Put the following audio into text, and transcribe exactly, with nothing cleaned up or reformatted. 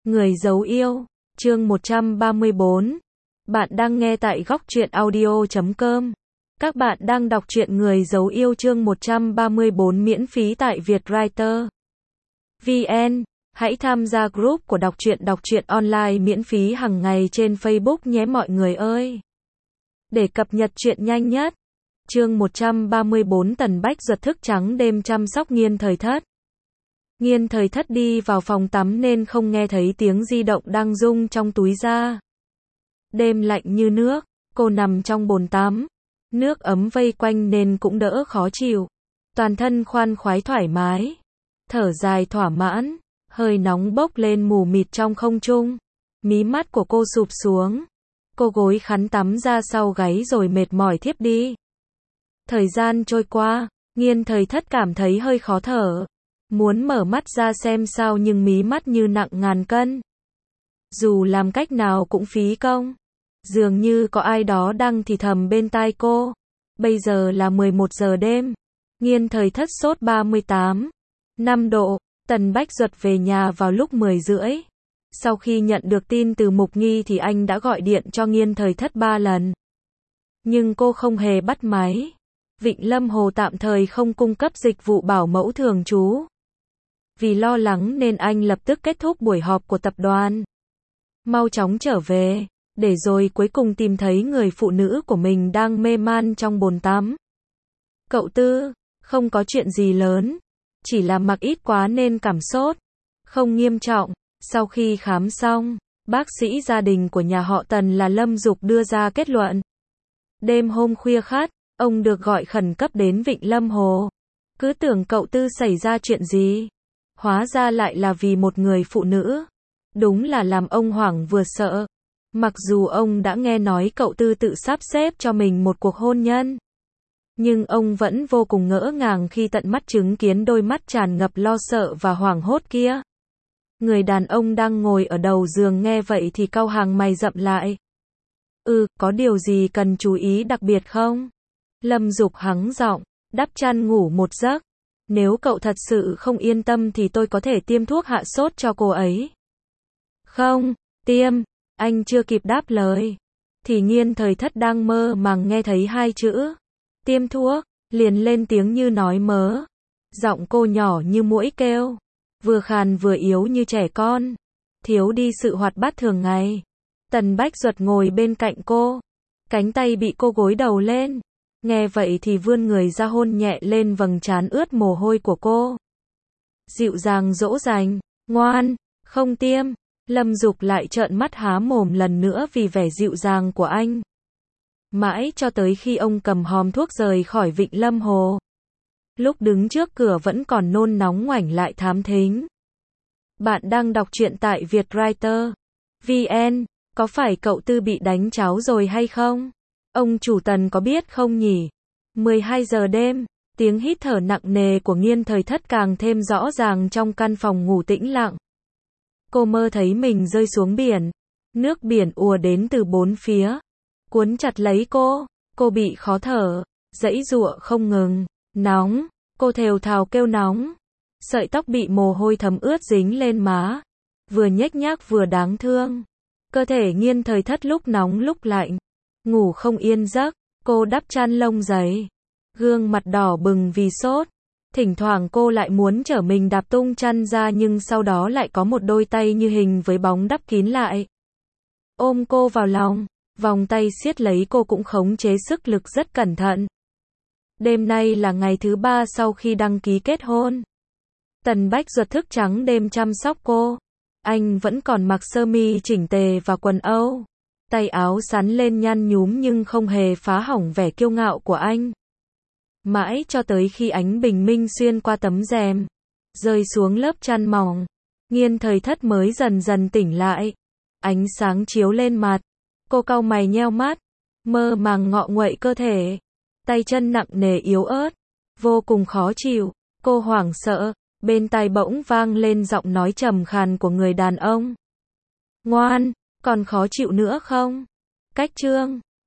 Người giấu yêu, chương một trăm ba mươi bốn. Bạn đang nghe tại góc truyện audio chấm com. Các bạn đang đọc truyện Người giấu yêu chương một trăm ba mươi bốn miễn phí tại Vietwriter chấm vn. Hãy tham gia group của đọc truyện đọc truyện online miễn phí hàng ngày trên Facebook nhé mọi người ơi. Để cập nhật truyện nhanh nhất. Chương một trăm ba mươi bốn Tần Bách Duật thức trắng đêm chăm sóc Nghiên Thời Thất. Nghiên Thời Thất đi vào phòng tắm nên không nghe thấy tiếng di động đang rung trong túi ra. Đêm lạnh như nước, cô nằm trong bồn tắm. Nước ấm vây quanh nên cũng đỡ khó chịu. Toàn thân khoan khoái thoải mái. Thở dài thỏa mãn, hơi nóng bốc lên mù mịt trong không trung. Mí mắt của cô sụp xuống. Cô gối khăn tắm ra sau gáy rồi mệt mỏi thiếp đi. Thời gian trôi qua, Nghiên Thời Thất cảm thấy hơi khó thở. Muốn mở mắt ra xem sao nhưng mí mắt như nặng ngàn cân. Dù làm cách nào cũng phí công. Dường như có ai đó đang thì thầm bên tai cô. Bây giờ là mười một giờ đêm. Nghiên Thời Thất sốt ba mươi tám, năm độ. Tần Bách Duật về nhà vào lúc mười rưỡi. Sau khi nhận được tin từ Mục Nghi thì anh đã gọi điện cho Nghiên Thời Thất ba lần. Nhưng cô không hề bắt máy. Vịnh Lâm Hồ tạm thời không cung cấp dịch vụ bảo mẫu thường trú. Vì lo lắng nên anh lập tức kết thúc buổi họp của tập đoàn. Mau chóng trở về, để rồi cuối cùng tìm thấy người phụ nữ của mình đang mê man trong bồn tắm. Cậu Tư, không có chuyện gì lớn, chỉ là mặc ít quá nên cảm sốt, không nghiêm trọng. Sau khi khám xong, bác sĩ gia đình của nhà họ Tần là Lâm Dục đưa ra kết luận. Đêm hôm khuya khát, ông được gọi khẩn cấp đến Vịnh Lâm Hồ. Cứ tưởng cậu Tư xảy ra chuyện gì. Hóa ra lại là vì một người phụ nữ. Đúng là làm ông hoảng vừa sợ. Mặc dù ông đã nghe nói cậu Tư tự sắp xếp cho mình một cuộc hôn nhân. Nhưng ông vẫn vô cùng ngỡ ngàng khi tận mắt chứng kiến đôi mắt tràn ngập lo sợ và hoảng hốt kia. Người đàn ông đang ngồi ở đầu giường nghe vậy thì cau hàng mày rậm lại. Ừ, có điều gì cần chú ý đặc biệt không? Lâm Dục hắng giọng, đắp chăn ngủ một giấc. Nếu cậu thật sự không yên tâm thì tôi có thể tiêm thuốc hạ sốt cho cô ấy. Không, tiêm, anh chưa kịp đáp lời. Thì Nghiên Thời Thất đang mơ màng nghe thấy hai chữ. Tiêm thuốc, liền lên tiếng như nói mớ. Giọng cô nhỏ như muỗi kêu. Vừa khàn vừa yếu như trẻ con. Thiếu đi sự hoạt bát thường ngày. Tần Bách Duật ngồi bên cạnh cô. Cánh tay bị cô gối đầu lên. Nghe vậy thì vươn người ra hôn nhẹ lên vầng trán ướt mồ hôi của cô. Dịu dàng dỗ dành, ngoan, không tiêm. Lâm Dục lại trợn mắt há mồm lần nữa vì vẻ dịu dàng của anh. Mãi cho tới khi ông cầm hòm thuốc rời khỏi Vịnh Lâm Hồ. Lúc đứng trước cửa vẫn còn nôn nóng ngoảnh lại thám thính. Bạn đang đọc truyện tại Vietwriter chấm vn. Có phải cậu Tư bị đánh cháo rồi hay không? Ông chủ Tần có biết không nhỉ? mười hai giờ đêm, tiếng hít thở nặng nề của Nghiên Thời Thất càng thêm rõ ràng trong căn phòng ngủ tĩnh lặng. Cô mơ thấy mình rơi xuống biển. Nước biển ùa đến từ bốn phía. Cuốn chặt lấy cô. Cô bị khó thở. Giãy giụa không ngừng. Nóng. Cô thều thào kêu nóng. Sợi tóc bị mồ hôi thấm ướt dính lên má. Vừa nhếch nhác vừa đáng thương. Cơ thể Nghiên Thời Thất lúc nóng lúc lạnh. Ngủ không yên giấc. Cô đắp chăn lông dày. Gương mặt đỏ bừng vì sốt. Thỉnh thoảng cô lại muốn trở mình đạp tung chăn ra nhưng sau đó lại có một đôi tay như hình với bóng đắp kín lại. Ôm cô vào lòng, vòng tay siết lấy cô cũng khống chế sức lực rất cẩn thận. Đêm nay là ngày thứ ba sau khi đăng ký kết hôn. Tần Bách Duật thức trắng đêm chăm sóc cô. Anh vẫn còn mặc sơ mi chỉnh tề và quần Âu. Tay áo sắn lên nhăn nhúm nhưng không hề phá hỏng vẻ kiêu ngạo của anh. Mãi cho tới khi ánh bình minh xuyên qua tấm rèm, rơi xuống lớp chăn mỏng, Nghiên Thời Thất mới dần dần tỉnh lại. Ánh sáng chiếu lên mặt, cô cau mày nheo mắt, mơ màng ngọ nguậy cơ thể, tay chân nặng nề yếu ớt, vô cùng khó chịu. Cô hoảng sợ, bên tai bỗng vang lên giọng nói trầm khàn của người đàn ông. Ngoan, còn khó chịu nữa không? Cách chương